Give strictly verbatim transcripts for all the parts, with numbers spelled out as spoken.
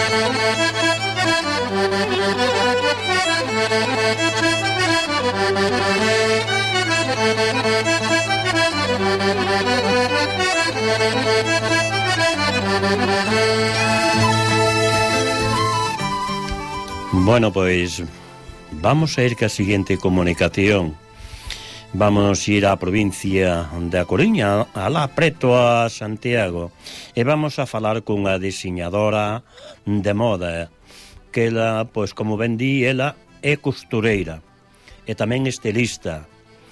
Bueno, pois vamos a ir ca seguinte comunicación. Vamos ir á provincia da Coruña, alá preto a Santiago, e vamos a falar cunha diseñadora de moda, que ela, pois como ben di, ela é costureira e tamén estilista,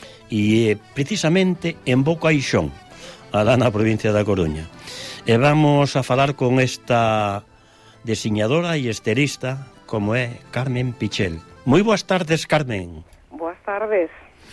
e precisamente en Bocaixón, alá na provincia da Coruña. E vamos a falar con esta diseñadora e estilista como é Carmen Pichel. Moi boas tardes, Carmen. Boas tardes.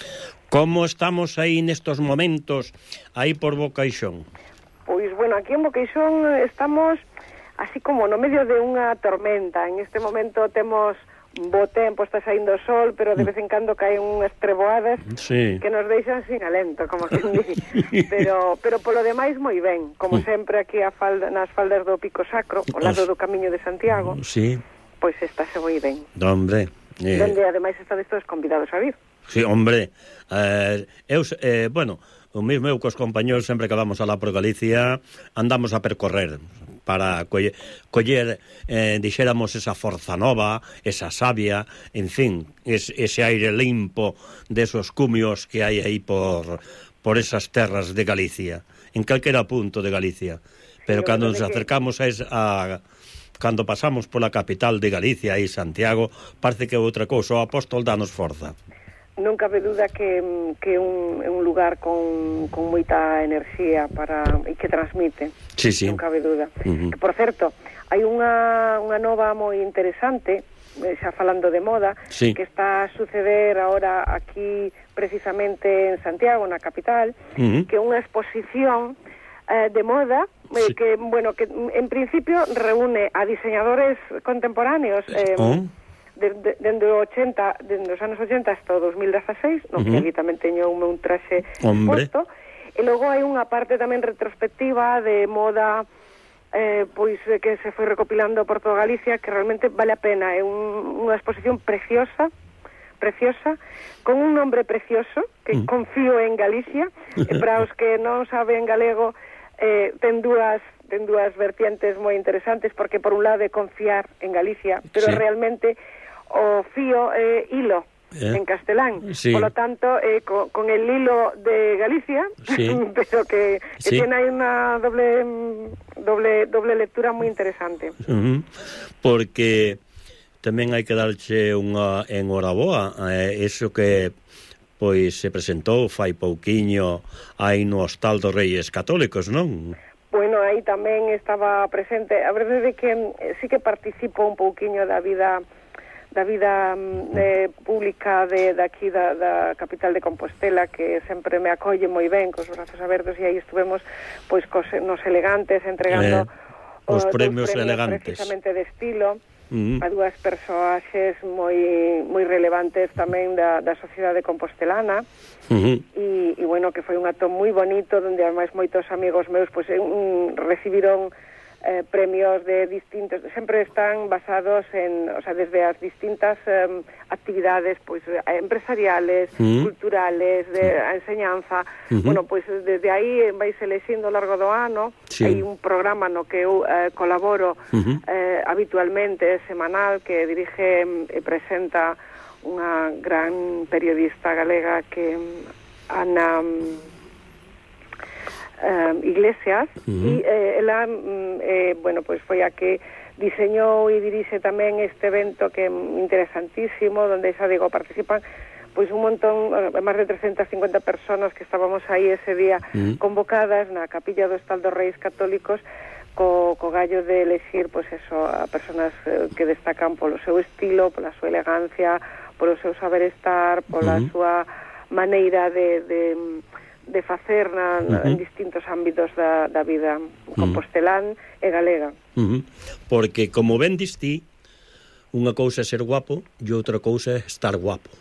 Como estamos aí nestos momentos aí por Bocaixón? Pois, bueno, aquí en Bocaixón estamos así como no medio de unha tormenta. En este momento temos bo tempo, está saindo o sol, pero de vez en cando caen unhas treboadas, sí, que nos deixan sin alento, como que di. Pero, pero polo demais moi ben, como sempre aquí a falda, nas faldas do Pico Sacro, ao lado do Camiño de Santiago. Sí. Pois estáse moi ben. Hombre, eh... donde ademais estades todos convidados a vir. Sí, hombre, eh, eu, eh, bueno, o mesmo eu cos compañeros sempre que vamos alá por Galicia andamos a percorrer para coller, coller eh, dixéramos, esa forza nova, esa savia, en fin, es, ese aire limpo desos cumios que hai aí por, por esas terras de Galicia, en calquera punto de Galicia. Pero sí, cando nos acercamos a, esa, a cando pasamos pola capital de Galicia, aí Santiago, parece que é outra cousa, o apóstol danos forza. Non cabe duda que, que un, un lugar con, con moita enerxía para, e que transmite. Sí, sí. Non cabe duda. Uh-huh. Que, por certo, hai unha, unha nova moi interesante, xa falando de moda, sí, que está a suceder ahora aquí precisamente en Santiago, na capital, uh-huh, que é unha exposición eh, de moda, sí, que, bueno, que en principio reúne a diseñadores contemporáneos, eh, oh. Dende de, de ochenta, dende os anos ochenta hasta o dos mil dieciséis, no, uh-huh, que aquí tamén teño un, un traxe posto, e logo hai unha parte tamén retrospectiva de moda eh, pois que se foi recopilando por toda Galicia, que realmente vale a pena. É un, unha exposición preciosa, preciosa, con un nombre precioso, que uh-huh, confío en Galicia, e para os que non saben galego, eh, ten dúas ten dúas vertientes moi interesantes, porque por un lado é confiar en Galicia, pero sí, realmente o fío é eh, hilo, eh, en castelán, sí, por lo tanto eh, con, con el hilo de Galicia, sí, pero que, que sí, tiene aí unha doble doble doble lectura moi interesante. Uh-huh. Porque tamén hai que darche unha enhoraboa, eh, eso que pois se presentou fai pouquiño aí no Hostal dos Reyes Católicos, non? Bueno, aí tamén estaba presente. A verdade é que eh, sí que participo un pouquiño da vida da vida eh, pública de, de aquí da, da capital de Compostela, que sempre me acolle moi ben cos brazos abertos, e aí estuvemos pois cos, nos elegantes entregando eh, os o, premios, premios elegantes precisamente de estilo, uh-huh, a dúas persoaxes moi moi relevantes tamén da, da sociedade compostelana, uh-huh, e, e bueno, que foi un acto moi bonito, donde ademais moitos amigos meus pois un, recibiron eh, premios de distintos, sempre están basados en, o sea, desde as distintas eh, actividades pois empresariales, uh-huh, culturales, de a enseñanza, uh-huh, bueno, pois desde aí vais elixindo ao largo do ano, sí, hai un programa no que eu eh, colaboro, uh-huh, eh, habitualmente, semanal, que dirige e presenta unha gran periodista galega que Ana Uh, Iglesias, uh-huh, e eh, ela eh, bueno, pois foi a que diseñou e dirixe tamén este evento que é interesantísimo, donde xa digo, participan pois un montón, máis de trescentas cincuenta personas que estábamos aí ese día, uh-huh, convocadas na capilla do Hostal dos Reis Católicos, co, co gallo de elexir pois eso, a personas eh, que destacan polo seu estilo, pola súa elegancia, polo seu saber estar, pola uh-huh, súa maneira de, de de facer na, na, uh-huh, en distintos ámbitos da, da vida compostelán, uh-huh, e galega. Uh-huh. Porque, como ben dis ti, unha cousa é ser guapo e outra cousa é estar guapo.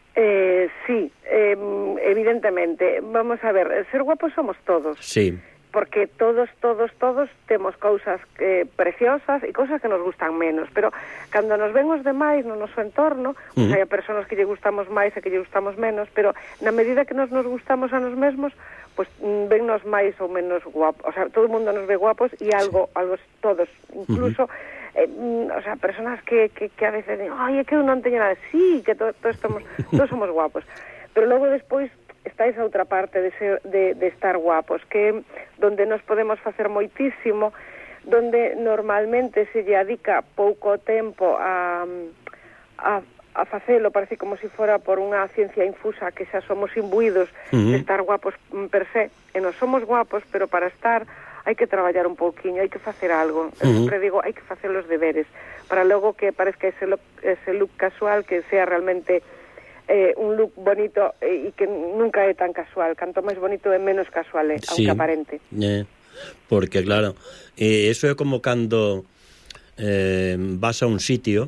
Eh, sí, eh, evidentemente. Vamos a ver, ser guapos somos todos. Sí. porque todos, todos, todos temos cousas eh, preciosas e cousas que nos gustan menos, pero cando nos ven os demais no noso entorno, uh-huh. pues hai persoas que lle gustamos máis e que lle gustamos menos, pero na medida que nos nos gustamos a nos mesmos, pues vennos máis ou menos guapos, o sea, todo o mundo nos ve guapos e algo, sí. algo todos, incluso uh-huh. eh, o sea, personas que, que, que a veces dicen, ai, é que eu non teño nada, sí, que todos to estamos, todos somos guapos, pero logo despois está esa outra parte de, ser, de, de estar guapos, que donde nos podemos facer moitísimo, donde normalmente se lle adica pouco tempo a, a, a facelo, parece como se si fora por unha ciencia infusa, que xa somos imbuídos uh-huh. de estar guapos per se, e non somos guapos, pero para estar hai que traballar un pouquiño, hai que facer algo. Uh-huh. Eu sempre digo, hai que facer os deberes, para logo que parezca ese look, ese look casual, que sea realmente Eh, un look bonito e eh, que nunca é tan casual, canto máis bonito é menos casual, eh, sí, aunque aparente. Eh, porque claro, eh, eso é como cando eh, vas a un sitio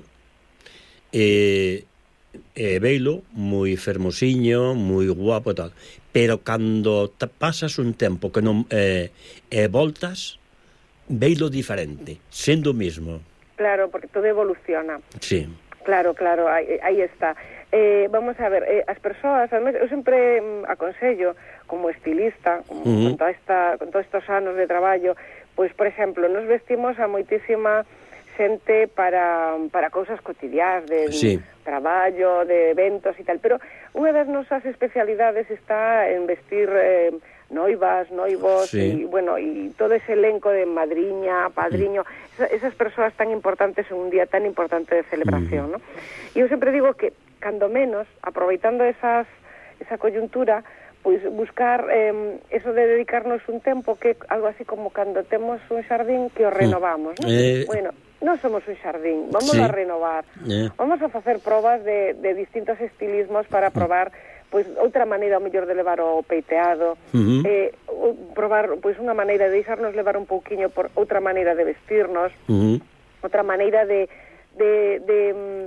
e eh, eh, veilo moi fermosiño, moi guapo e tal, pero cando te pasas un tempo que non eh, eh, voltas, veilo diferente, sendo o mismo. Claro, porque todo evoluciona. Sí. Claro, claro, aí, aí está. Eh, vamos a ver, eh, as persoas, eu sempre mm, aconsello, como estilista, como, uh-huh. con, toda esta, con todos estes anos de traballo, pois, por exemplo, nos vestimos a moitísima xente para, para cousas cotidiás, de sí. traballo, de eventos e tal, pero unha das nosas especialidades está en vestir eh, noivas, noivos, sí. y bueno, y todo ese elenco de madriña, padriño, mm. esas, esas persoas tan importantes en un día tan importante de celebración, mm. ¿no? E eu sempre digo que, cando menos, aproveitando esas, esa coyuntura, pois buscar eh, eso de dedicarnos un tempo, que algo así como cando temos un xardín que o renovamos, ¿no? Eh... Bueno, non somos un xardín, vamos sí. a renovar, eh. vamos a facer probas de, de distintos estilismos para probar pois outra maneira ao mellor de levar o peiteado, uh-huh. eh, probar pois unha maneira de deixarnos levar un pouquiño por outra maneira de vestirnos, uh-huh. outra maneira de, de, de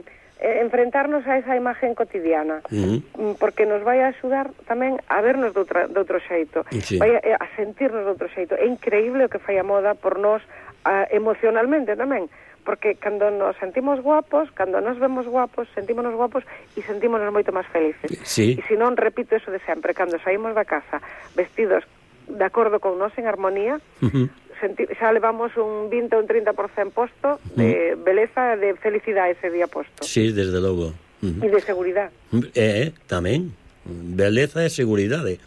eh, enfrentarnos a esa imagen cotidiana, uh-huh. porque nos vai a axudar tamén a vernos de, outra, de outro xeito, sí. vai a, a sentirnos de outro xeito. É increíble o que fai a moda por nós a, emocionalmente tamén, porque cando nos sentimos guapos, cando nos vemos guapos, sentímonos guapos e sentímonos moito máis felices. Sí. E se non, repito eso de sempre, cando saímos da casa vestidos de acordo con nós en armonía, uh-huh. senti- xa levamos un vinte ou un trinta por cento posto de uh-huh. beleza, de felicidade ese día posto. Sí, desde logo. Uh-huh. E de seguridade. Eh, tamén. Beleza e seguridade.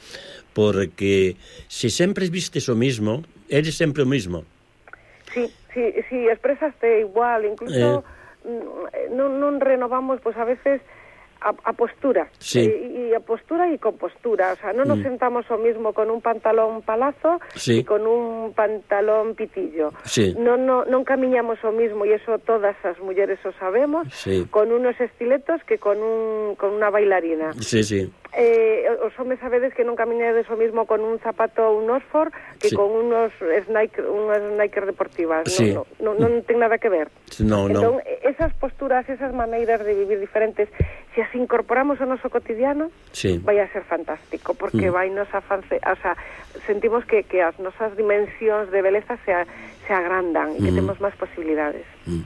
Porque se sempre vistes o mismo, eres sempre o mismo. Sí, sí, sí, expresaste igual, incluso eh. non, non renovamos, pois a veces a, a postura, sí. e, e a postura e con postura, o sea, non nos mm. sentamos o mismo con un pantalón palazo sí. e con un pantalón pitillo, sí. non, non, non camiñamos o mismo, e eso todas as mulleres o sabemos, sí. con unos estiletos que con un con unha bailarina. Sí, sí. Eh, os homes sabedes que non camiñades o mismo con un zapato ou un Oxford que sí. con unos Nike, unhas Nike deportivas, sí. non, non, non ten nada que ver. No, entón, no. esas posturas, esas maneiras de vivir diferentes, se as incorporamos ao noso cotidiano, sí. vai a ser fantástico, porque mm. vai nos a facer, o sea, sentimos que, que as nosas dimensións de beleza se, a, se agrandan e que mm. temos máis posibilidades. Mm.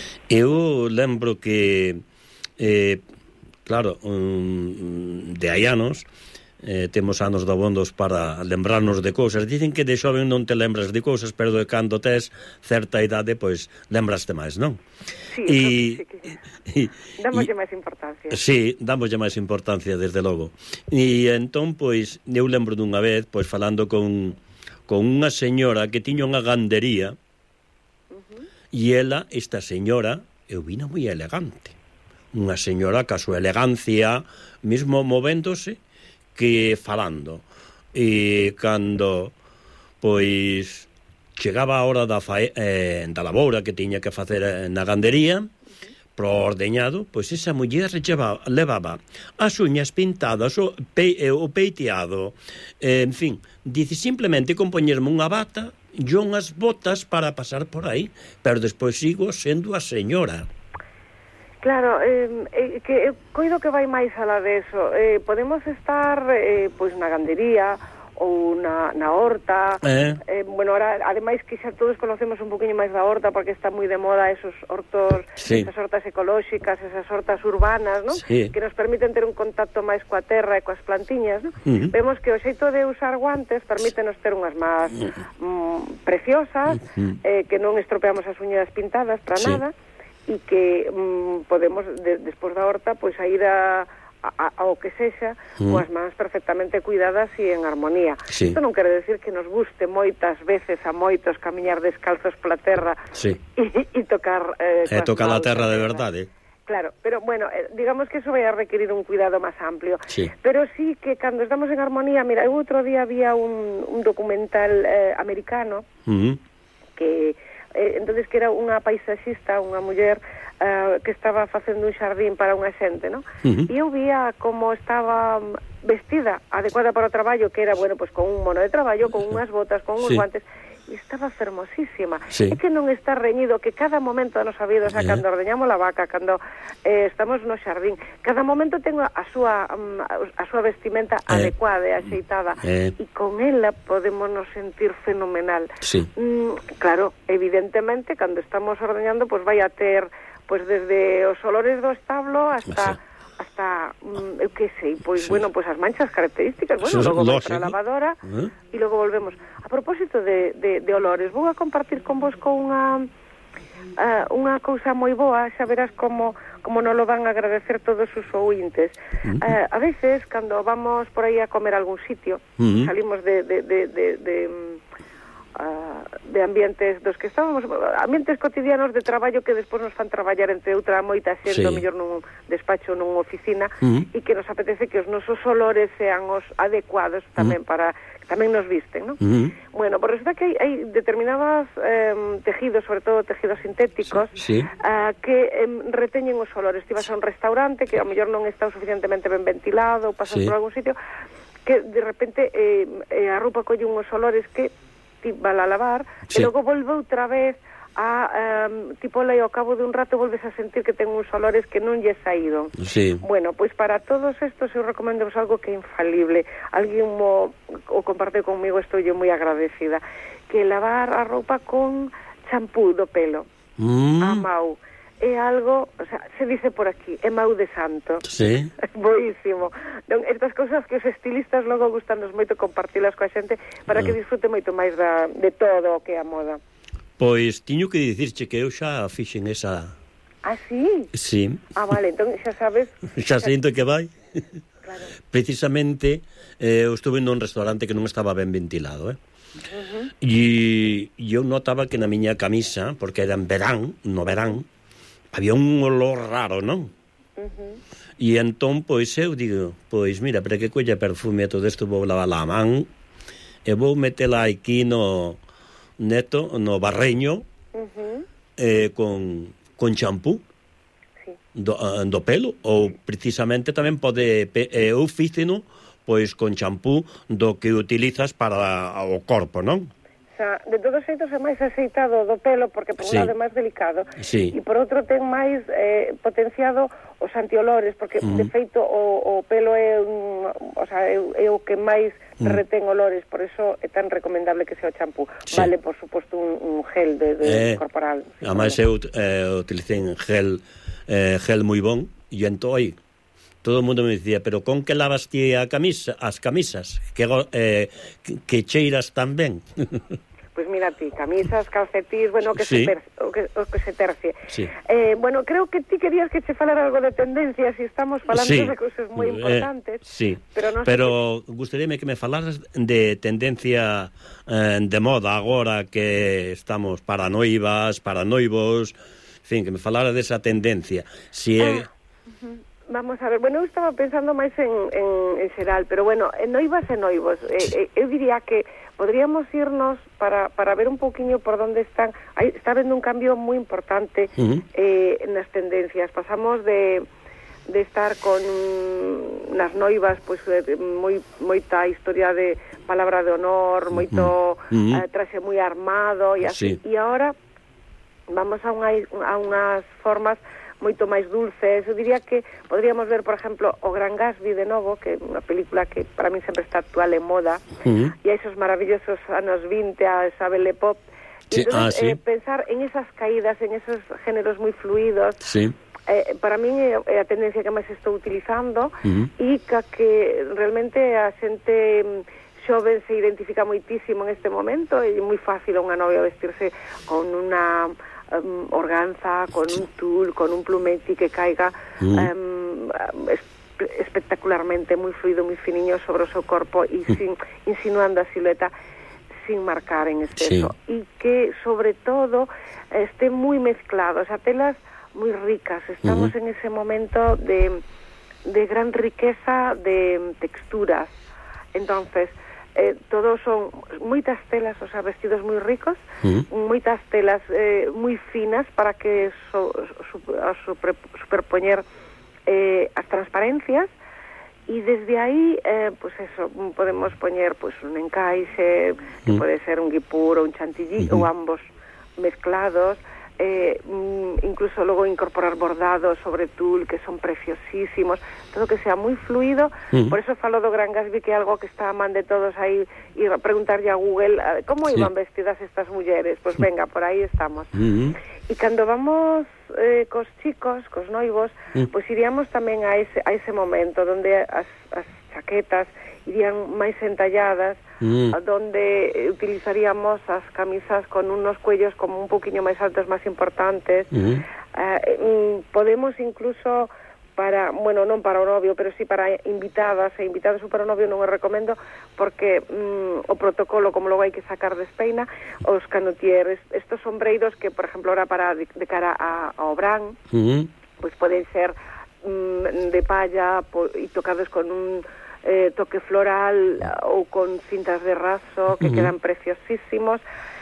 Eu lembro que eh, claro, um, de hai anos eh, temos anos dabondos para lembrarnos de cousas. Dicen que de xoven non te lembras de cousas, pero de cando tes certa idade, pois lembraste máis, non? Sí, e, sí que dámoslle máis importancia. Sí, dámoslle máis importancia, desde logo. E entón, pois, eu lembro dunha vez, pois, falando con, con unha señora que tiña unha gandería, uh-huh. e ela, esta señora, eu vina moi elegante. Unha señora ca súa elegancia mesmo movéndose que falando, e cando pois chegaba a hora da, fae, eh, da labora que tiña que facer na gandería, pro ordeñado, pois esa muller levaba, levaba as uñas pintadas, o, pe, o peiteado, eh, en fin, dice simplemente con poñerme unha bata e unhas botas para pasar por aí, pero despois sigo sendo a señora. Claro, eh, eh, que eh, coido que vai máis alá de eso. Eh, podemos estar eh, pois na gandería ou na, na horta. Eh. Eh, bueno, ahora, ademais que xa todos conocemos un poquinho máis da horta, porque está moi de moda esos hortos, sí. esas hortas ecolóxicas, esas hortas urbanas, ¿no? Sí. Que nos permiten ter un contacto máis coa terra e coas plantiñas, ¿no? Uh-huh. Vemos que o xeito de usar guantes permítenos ter unhas más mm, preciosas, uh-huh. eh, que non estropeamos as uñas pintadas para sí. nada, e que mm, podemos, de, despois da horta, pois a ir a A, ao que sexa, mm. coas mans perfectamente cuidadas e en armonía. Sí. Isto non quere decir que nos guste moitas veces a moitos camiñar descalzos pola terra sí. e, e tocar eh, e tocar a terra de verdade. Claro, pero bueno, eh, digamos que eso vai a requerir un cuidado máis amplio. Sí. Pero sí que cando estamos en armonía, mira, eu outro día había un, un documental eh, americano mm. que eh, entonces que era unha paisaxista, unha muller Uh, que estaba facendo un xardín para unha xente, ¿no? Uh-huh. E eu vía como estaba vestida adecuada para o traballo, que era, bueno, pues con un mono de traballo, con unhas botas, con uns sí. guantes, e estaba fermosísima. Sí. É que non está reñido, que cada momento da nosa vida, o sea, uh-huh. cando ordeñamos la vaca, cando eh, estamos no xardín, cada momento ten a súa um, a súa vestimenta uh-huh. adecuada e axeitada, uh-huh. e con ela podemos nos sentir fenomenal. Sí. Mm, claro, evidentemente, cando estamos ordeñando, pues vai a ter pois pues desde os olores do establo hasta sí. hasta mm, eu que sei, pois sí. bueno, pois as manchas características, bueno, logo vai para a lavadora e uh-huh. logo volvemos. A propósito de, de, de olores, vou a compartir con vos con unha uh, unha cousa moi boa, xa verás como como non lo van a agradecer todos os ouintes. Uh-huh. Uh, a veces, cando vamos por aí a comer a algún sitio, uh-huh. salimos de de de, de, de Uh, de ambientes dos que estábamos, ambientes cotidianos de traballo que despois nos fan traballar entre outra moita xente, sí. o mellor nun despacho, nunha oficina, uh-huh. e que nos apetece que os nosos olores sean os adecuados tamén uh-huh. para tamén nos visten, ¿no? Uh-huh. Bueno, por resulta que hai, hai determinados eh, tejidos, sobre todo tejidos sintéticos, sí. uh, que eh, reteñen os olores. Ti vas a un restaurante que ao mellor non está suficientemente ben ventilado, ou pasas sí. por algún sitio, que de repente eh, eh, a roupa colle unhos olores que ti vala a lavar, sí. e logo volve outra vez a, um, tipo, aí ao cabo de un rato volves a sentir que ten uns olores que non lle saíron. Sí. Bueno, pois para todos estos eu recomendo algo que é infalible. Alguén mo, o comparte conmigo, estou yo moi agradecida, que lavar a roupa con champú do pelo, mm. a mau. É algo, o sea, se dice por aquí, é mau de santo. Sí. É boísimo. Non, estas cousas que os estilistas logo gustanos moito compartilas coa xente para que disfrute moito máis da, de todo o que é a moda. Pois tiño que dicirche que eu xa fixen esa... Ah, sí? Sí. Ah, vale, entón xa sabes... xa sinto que vai. Claro. Precisamente, eh, eu estuve nun restaurante que non estaba ben ventilado, eh? Uh-huh. E eu notaba que na miña camisa, porque era en verán, no verán, había un olor raro, non? Uh-huh. E entón, pois, eu digo, pois, mira, para que colla perfume e todo isto vou lavar a man e vou metela aquí no neto, no barreño, uh-huh. eh, con, con champú sí. do, do pelo, ou precisamente tamén pode, eh, eu fíceno, pois, con champú do que utilizas para o corpo, non? Xa, de todos xeitos é máis aceitado do pelo porque por un sí. lado é máis delicado sí. e por outro ten máis eh, potenciado os antiolores porque mm. de feito o, o pelo é un, o sea, é, é o que máis mm. retén olores, por eso é tan recomendable que sea o champú. Sí. Vale, por suposto, un, un gel de, de eh, corporal. Ademais eu eh, utilicei gel eh, gel moi bon e entón aí todo o mundo me dicía, pero con que lavas ti a camisa, as camisas? Que, eh, que cheiras tan ben? Pois pues mira ti, camisas, calcetís, bueno, que sí. se per, o, que, o que se tercie. Sí. Eh, bueno, creo que ti querías que che falara algo de tendencias e estamos falando sí. de cousas moi importantes. Eh, sí, pero, no pero que... gustaríame que me falaras de tendencia eh, de moda agora que estamos para noivas, para noivos, en fin, que me falara desa tendencia. Si é... Ah, uh-huh. Vamos a ver, bueno, eu estaba pensando máis en, en, en xeral, pero bueno, en noivas e noivos, eh, eh, eu diría que podríamos irnos para, para ver un pouquiño por onde están, aí está habendo un cambio moi importante uh-huh. eh, nas tendencias, pasamos de, de estar con nas noivas, pois pues, moi, moita historia de palabra de honor, moito uh-huh. eh, traxe moi armado e así, sí. e agora vamos a, unha, a unhas formas moito máis dulces. Eu diría que podríamos ver, por exemplo, O Gran Gatsby de novo, que é unha película que para mí sempre está actual en moda, uh-huh. e a esos maravillosos anos vinte, a esa Belle Époque. Sí, entonces, ah, sí. eh, pensar en esas caídas, en esos géneros moi fluidos, sí. eh, para mí é a tendencia que máis estou utilizando, uh-huh. e que, que realmente a xente xoven se identifica moitísimo en este momento. É moi fácil a unha novia vestirse con unha um, organza, con un tul, con un plumeti que caiga uh-huh. um, esp- espectacularmente, moi fluido, moi finiño sobre o seu corpo e uh-huh. sin, insinuando a silueta sin marcar en exceso. Sí. E que, sobre todo, esté moi mezclado, o sea, telas moi ricas. Estamos uh-huh. en ese momento de, de gran riqueza de texturas. Entonces, Eh, todos son moitas telas, o sea, vestidos moi ricos, uh-huh. moitas telas eh, moi finas para que so, su, super, superpoñer eh, as transparencias, e desde aí, eh, pues eso, podemos poñer pues un encaixe, uh-huh. que pode ser un guipur ou un chantilly, uh-huh. ou ambos mezclados, eh, incluso logo incorporar bordados sobre tul que son preciosísimos, todo que sea moi fluido. Uh-huh. Por eso falo do Gran Gatsby, que é algo que está a man de todos aí, e preguntarlle a Google como sí. iban vestidas estas mulleres. Pues venga, por aí estamos. Uh-huh. E cando vamos eh, cos chicos, cos noivos, uh-huh. pues iríamos tamén a ese, a ese momento donde as, as chaquetas irían máis entalladas, mm. donde utilizaríamos as camisas con unos cuellos como un poquinho máis altos, máis importantes. Mm. Uh, podemos incluso para, bueno, non para o novio, pero sí para invitadas e invitados para o novio non o recomendo, porque mm, o protocolo, como logo hai que sacar de espeina, os canutieres, estos sombreiros que, por exemplo, ahora para de, de cara a, ao Brán, mm. pues poden ser mm, de palla po, e tocados con un Eh, toque floral ou con cintas de raso que uh-huh. quedan preciosísimos,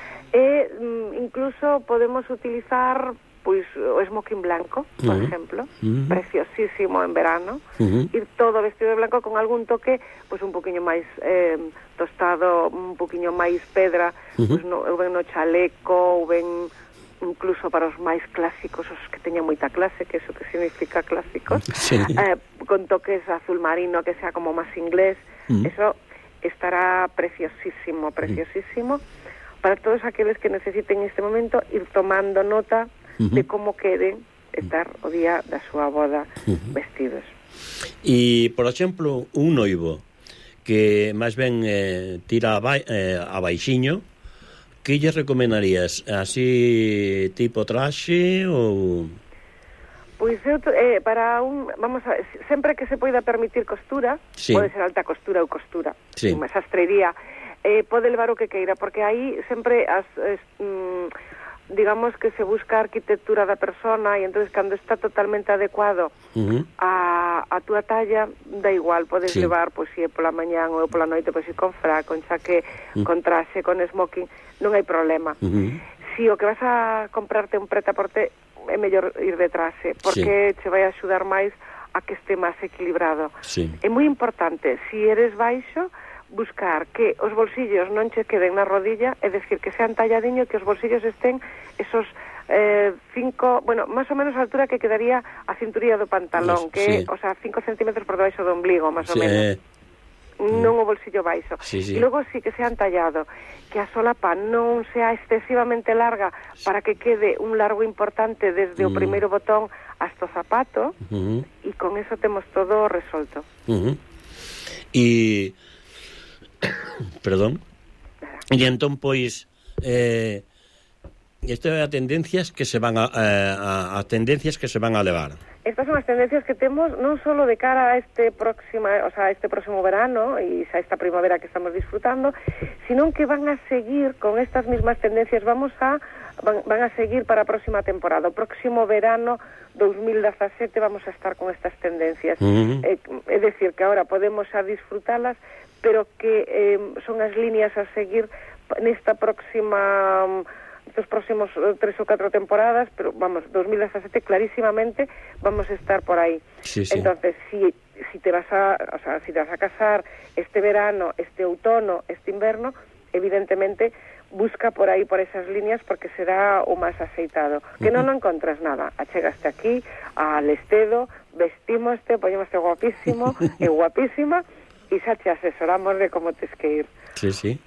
e mm, incluso podemos utilizar pois o smoking blanco, por uh-huh. ejemplo, uh-huh. preciosísimo en verano, uh-huh. ir todo vestido de blanco con algún toque pois un poquinho máis eh, tostado, un poquinho máis pedra, uh-huh. pois no, ou ben no chaleco, ou ben incluso para os máis clásicos, os que teñan moita clase, que eso que significa clásicos, sí. eh, con toques azul marino, que sea como máis inglés, mm. eso estará preciosísimo, preciosísimo, mm. para todos aqueles que necesiten en este momento ir tomando nota mm-hmm. de como queren estar o día da súa boda mm-hmm. vestidos. E, por exemplo, un noivo que máis ben eh, tira a, ba- eh, a baixiño, que lle recomendarías? Así tipo traxe ou...? Pois eu, eh, para un... Vamos a ver, sempre que se poida permitir costura, sí. pode ser alta costura ou costura, sí. unha sastrería, eh, pode levar o que queira, porque aí sempre as... Es, mm, digamos que se busca a arquitectura da persona, e entonces cando está totalmente adecuado uh-huh. a, a túa talla, da igual, podes sí. levar, pois si é pola mañán ou pola noite, pois si con fra, con chaque, uh-huh. con traxe, con smoking, non hai problema. Uh-huh. Si o que vas a comprarte un preta-porter, é mellor ir de traxe, porque sí. che vai axudar máis a que este máis equilibrado. Sí. É moi importante, si eres baixo, buscar que os bolsillos non che queden na rodilla, é decir, que sean talladiño, que os bolsillos estén esos eh, cinco, bueno, máis ou menos a altura que quedaría a cinturilla do pantalón, que, sí. o sea, cinco centímetros por debaixo do ombligo, máis ou sí. menos. Non o bolsillo baixo. Sí, sí. E logo sí que sean tallado, que a solapa non sea excesivamente larga para que quede un largo importante desde mm. o primeiro botón hasta o zapato, uh-huh. e con eso temos todo resolto. Uh-huh. E perdón. E entón, pois, eh, isto é a tendencias que se van a, a, a tendencias que se van a levar. Estas son as tendencias que temos non só de cara a este próximo, o sea, este próximo verano e a esta primavera que estamos disfrutando, sino que van a seguir con estas mismas tendencias, vamos a van, van a seguir para a próxima temporada. O próximo verano dos mil dezasete vamos a estar con estas tendencias. Uh-huh. Eh, é dicir, que agora podemos a disfrutalas, pero que eh, son as líneas a seguir nesta próxima... estos próximos tres ou catro temporadas, pero vamos, dos mil dezasete clarísimamente vamos a estar por aí. Sí, sí. Entonces, si, si te vas a, o sea, si te vas a casar este verano, este outono, este inverno, evidentemente busca por aí, por esas líneas, porque será o máis aceitado. Que non non encontras nada. Achegaste aquí, a Lestedo, vestímoste, poñémoste guapísimo e guapísima, e xa te asesoramos de como tes que ir. Sí, sí.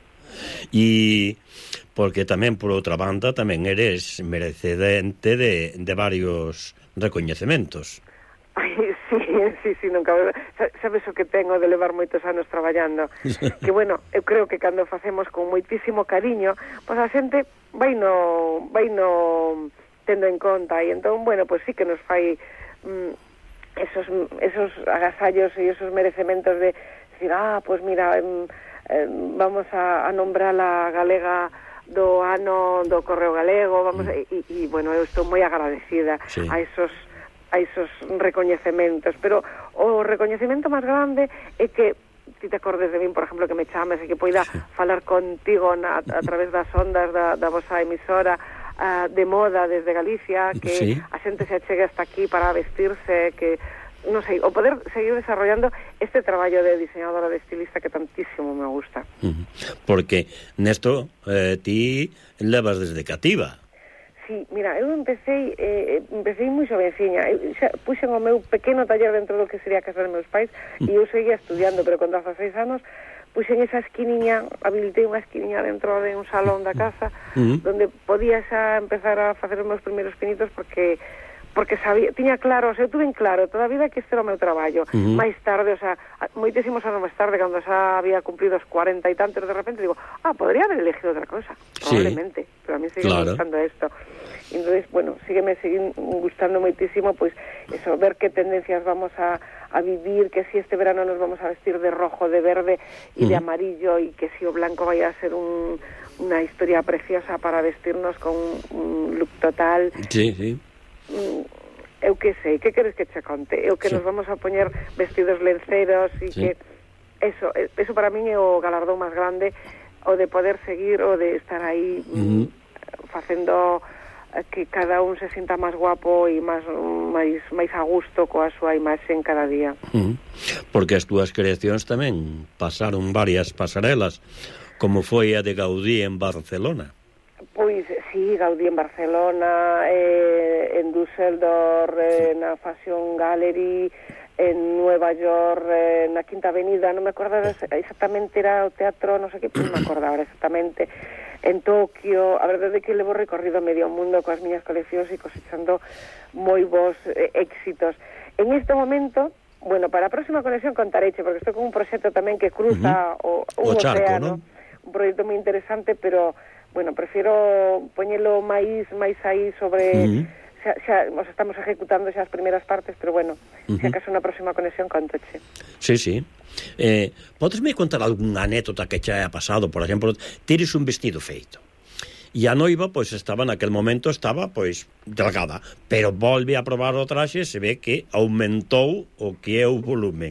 E porque tamén, por outra banda, tamén eres merecedente de, de varios recoñecementos. Ai, sí, sí, sí, nunca. Sabes o que tengo de levar moitos anos traballando? Que, bueno, eu creo que cando facemos con moitísimo cariño, pois a xente vai no, vai no tendo en conta, e entón, bueno, pois sí que nos fai mm, esos, esos agasallos e esos merecementos de decir, ah, pois mira, em, em, vamos a, a nombrar a galega do ano do Correo Galego, vamos, mm. e, e, bueno, eu estou moi agradecida sí. a esos a esos recoñecementos, pero o recoñecemento máis grande é que ti te acordes de min, por exemplo, que me chames e que poida sí. falar contigo na, a través das ondas da, da vosa emisora uh, de moda desde Galicia, que sí. a xente se achegue hasta aquí para vestirse, que non sei, o poder seguir desarrollando este traballo de diseñadora, de estilista que tantísimo me gusta. Uh-huh. Porque nesto eh, ti levas desde cativa. Sí, mira, eu empecé eh, empecé moi xovenciña. Eu xa puxen o meu pequeno taller dentro do que sería a casa dos meus pais e eu seguía estudiando, pero con dezaseis anos puxen esa esquiniña, habilitei unha esquiniña dentro de un salón da casa uh-huh. donde podía xa empezar a facer os meus primeiros pinitos porque porque sabía, tiña claro, o sea, eu tuve en claro toda a vida que este era o meu traballo. Uh-huh. Máis tarde, o sea, moitísimos anos máis tarde, cando xa había cumplido os cuarenta e tantos, de repente digo, ah, podría haber elegido outra cosa, probablemente, sí. pero a mí sigue claro. gustando esto. Entonces, bueno, sígueme sigue gustando moitísimo, pois, pues, eso, ver que tendencias vamos a, a vivir, que si este verano nos vamos a vestir de rojo, de verde e uh-huh. de amarillo, e que si o blanco vai a ser un, unha historia preciosa para vestirnos con un look total. Sí, sí. Eu que sei, que queres que che conte? Eu que sí. nos vamos a poñer vestidos lenceros e sí. que eso, eso para mí é o galardón máis grande, o de poder seguir, o de estar aí uh-huh. facendo que cada un se sinta máis guapo e máis máis máis a gusto coa súa imaxe en cada día. Uh-huh. Porque as túas creacións tamén pasaron varias pasarelas, como foi a de Gaudí en Barcelona. Pois, sí, Gaudí en Barcelona, eh, en Düsseldorf, eh, na Fashion Gallery, en Nueva York, eh, na Quinta Avenida, non me acordo exactamente, era o teatro, non sei que, non me acordo ahora exactamente, en Tokio. A verdade é que levo recorrido medio mundo coas miñas coleccións e cosechando moi bons eh, éxitos. En este momento, bueno, para a próxima conexión contareiche, porque estou con un proxecto tamén que cruza uh-huh. o, un o charco, océano, ¿no? Un proxecto moi interesante, pero bueno, prefiero poñelo máis máis aí sobre uh-huh. xa, xa nos estamos ejecutando xa as primeiras partes, pero bueno, uh-huh. se acaso na próxima conexión contoche. Sí, sí. Eh, podesme contar algunha anécdota que xa haya pasado? Por exemplo, tires un vestido feito e a noiva, pois, estaba naquel momento estaba, pois, delgada, pero volve a probar o traxe e se ve que aumentou o que é o volumen.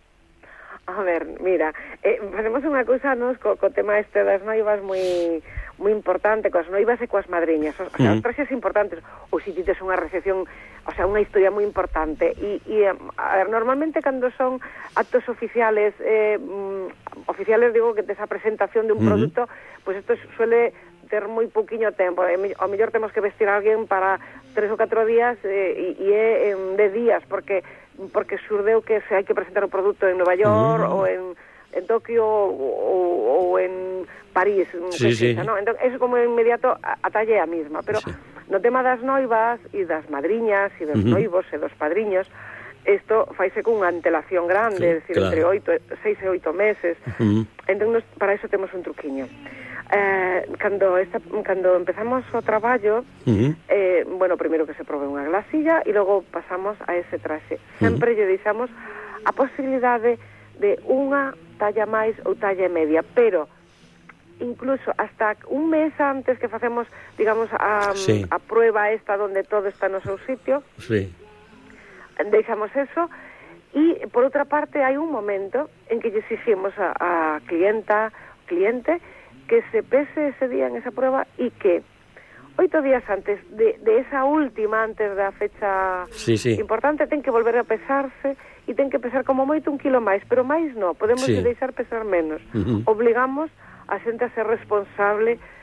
A ver, mira, eh, facemos unha cousa nos co, co tema este das noivas moi moi importante, coas noivas e coas madriñas, o sea, uh-huh. os traxes importantes, ou se ti tes unha recepción, o sea, unha historia moi importante, e, e a ver, normalmente cando son actos oficiales, eh, mm, oficiales digo que tes a presentación de un uh-huh. producto, pois pues isto suele ter moi pouquiño tempo, ao mellor temos que vestir a alguén para tres ou catro días, eh, e é de días, porque porque xurdeu que se hai que presentar o produto en Nova York uh-huh. ou en en Tokio ou, ou en París, sí, sí. ¿no? Entón, eso como inmediato a talle a mesma, pero sí. no tema das noivas e das madriñas e dos uh-huh. noivos e dos padriños, isto faise con unha antelación grande, sí, é dicir, claro. entre oito, seis e oito meses. Uh-huh. Entón, nos, para eso temos un truquiño. Eh, cando, esta, cando empezamos o traballo, uh-huh. eh, bueno, primeiro que se probe unha glasilla e logo pasamos a ese traxe. Sempre uh-huh. lle deixamos a posibilidade de unha talla máis ou talla media, pero incluso hasta un mes antes que facemos, digamos, a, sí. a prueba esta donde todo está no seu sitio, sí. deixamos eso, e por outra parte hai un momento en que lle exiximos a, a clienta, cliente, que se pese ese día en esa prueba e que oito días antes de, de esa última, antes da fecha sí, sí. importante, ten que volver a pesarse e ten que pesar como moito un kilo máis, pero máis non, podemos sí. deixar pesar menos. Uh-huh. Obligamos a xente a ser responsable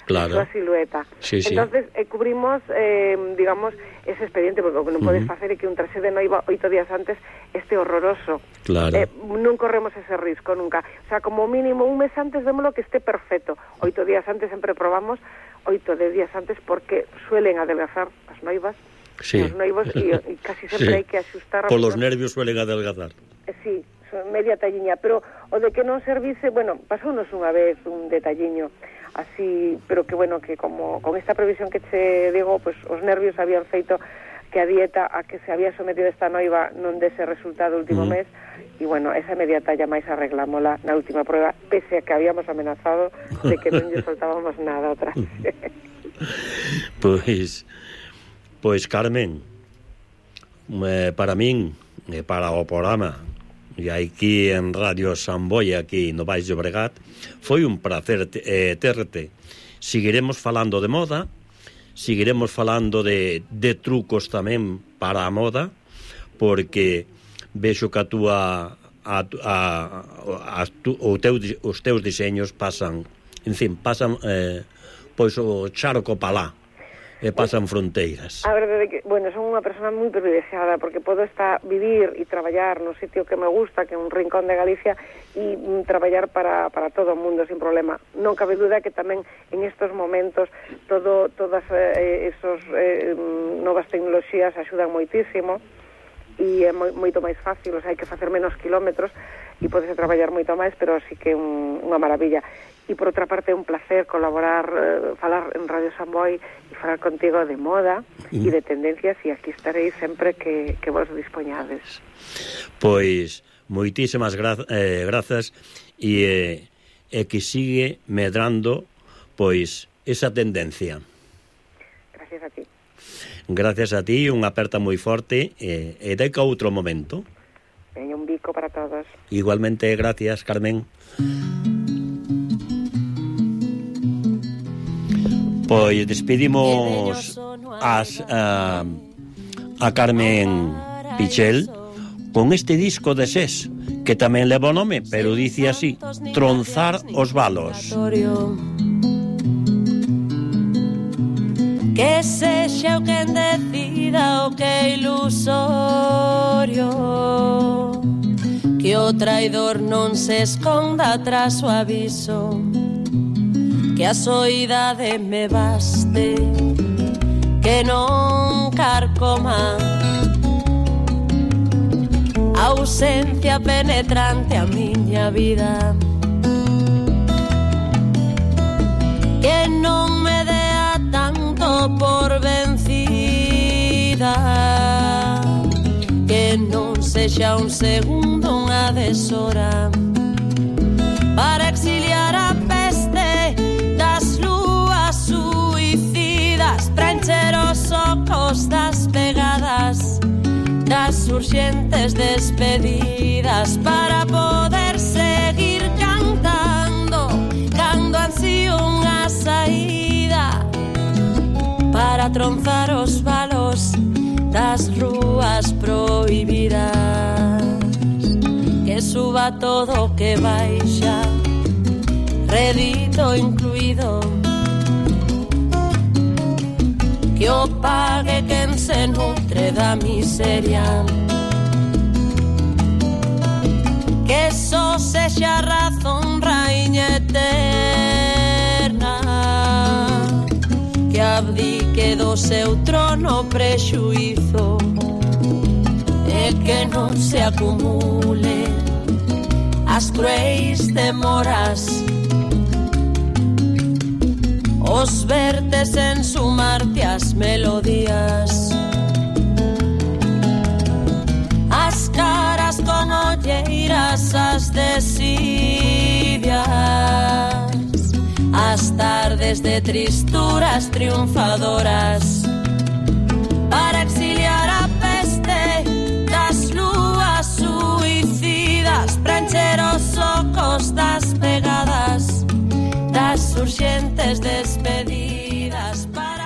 claro. a súa silueta. Sí, sí. Entonces, eh, cubrimos, eh, digamos, ese expediente, porque o que non podes uh-huh. facer é que un traxe de noiva oito días antes este horroroso. Claro. Eh, non corremos ese risco nunca. O sea, como mínimo un mes antes démoslo que esté perfecto. Oito días antes sempre probamos oito de días antes porque suelen adelgazar as noivas, sí. os noivos, e, e casi sempre sí. hai que axustar. Por los nervios suelen adelgazar. Eh, sí, media talliña, pero o de que non servise, bueno, pasounos unha vez un detalliño así, pero que bueno, que como con esta previsión que che digo, pues os nervios habían feito que a dieta a que se había sometido esta noiva non dese resultado o último uh-huh. mes, e bueno, esa media talla máis arreglámola na última prueba, pese a que habíamos amenazado de que non lle soltábamos nada outra vez. Pois, pois Carmen, eh, para min, e eh, para o programa, e aquí en Radio Samboia, aquí no Baix de Llobregat, foi un placer eh, terte. Seguiremos falando de moda, seguiremos falando de, de trucos tamén para a moda, porque vexo que a túa a, a, a, tu, o teu, os teus diseños pasan, en fin, pasan eh, pois o charco palá, e pasan fronteiras. A verdade que, bueno, son unha persona moi privilexiada porque podo estar vivir e traballar no sitio que me gusta, que é un rincón de Galicia, e mm, traballar para, para todo o mundo sin problema. Non cabe duda que tamén en estos momentos todo todas eh, esos eh, novas tecnoloxías axudan moitísimo e é moi, moito máis fácil, o sea, hai que facer menos kilómetros e podes traballar moito máis, pero sí que é un, unha maravilla. E por outra parte é un placer colaborar, eh, falar en Radio Samboy e falar contigo de moda e mm. de tendencias, e aquí estarei sempre que, que vos dispoñades. Pois moitísimas gra- eh, grazas e, eh, e que sigue medrando pois esa tendencia. Gracias a ti. Gracias a ti, unha aperta moi forte e, e deca outro momento. Veña un bico para todos. Igualmente, gracias, Carmen. Pois despedimos as, a, a Carmen Pichel con este disco de Sés, que tamén leva o nome, pero dice así: Tronzar os valos. Que sexa o quen decida o que é ilusorio, que o traidor non se esconda tras o aviso, que a soidade me baste, que non carcoma a ausencia penetrante a miña vida, que non me dea tanto por vencida, que non sexa un segundo unha deshora para exiliar a peste das lúas suicidas, para encher os ocos das pegadas, das urxentes despedidas, para poder seguir cantando cando ansío unha saída, para tronzar os valos das rúas prohibidas, que suba todo que baixa, redito incluído, que o pague quen se nutre da miseria, que só sexa razón raíña eterna, que abdique do seu trono prexuízo, e que non se acumule as cruéis demoras, os vertes en sumarte as melodías, as caras con olleiras, as desidias, as tardes de tristuras triunfadoras, para exiliar a peste das lúas suicidas, para encher os ocos das pegadas, das urxentes despedidas, para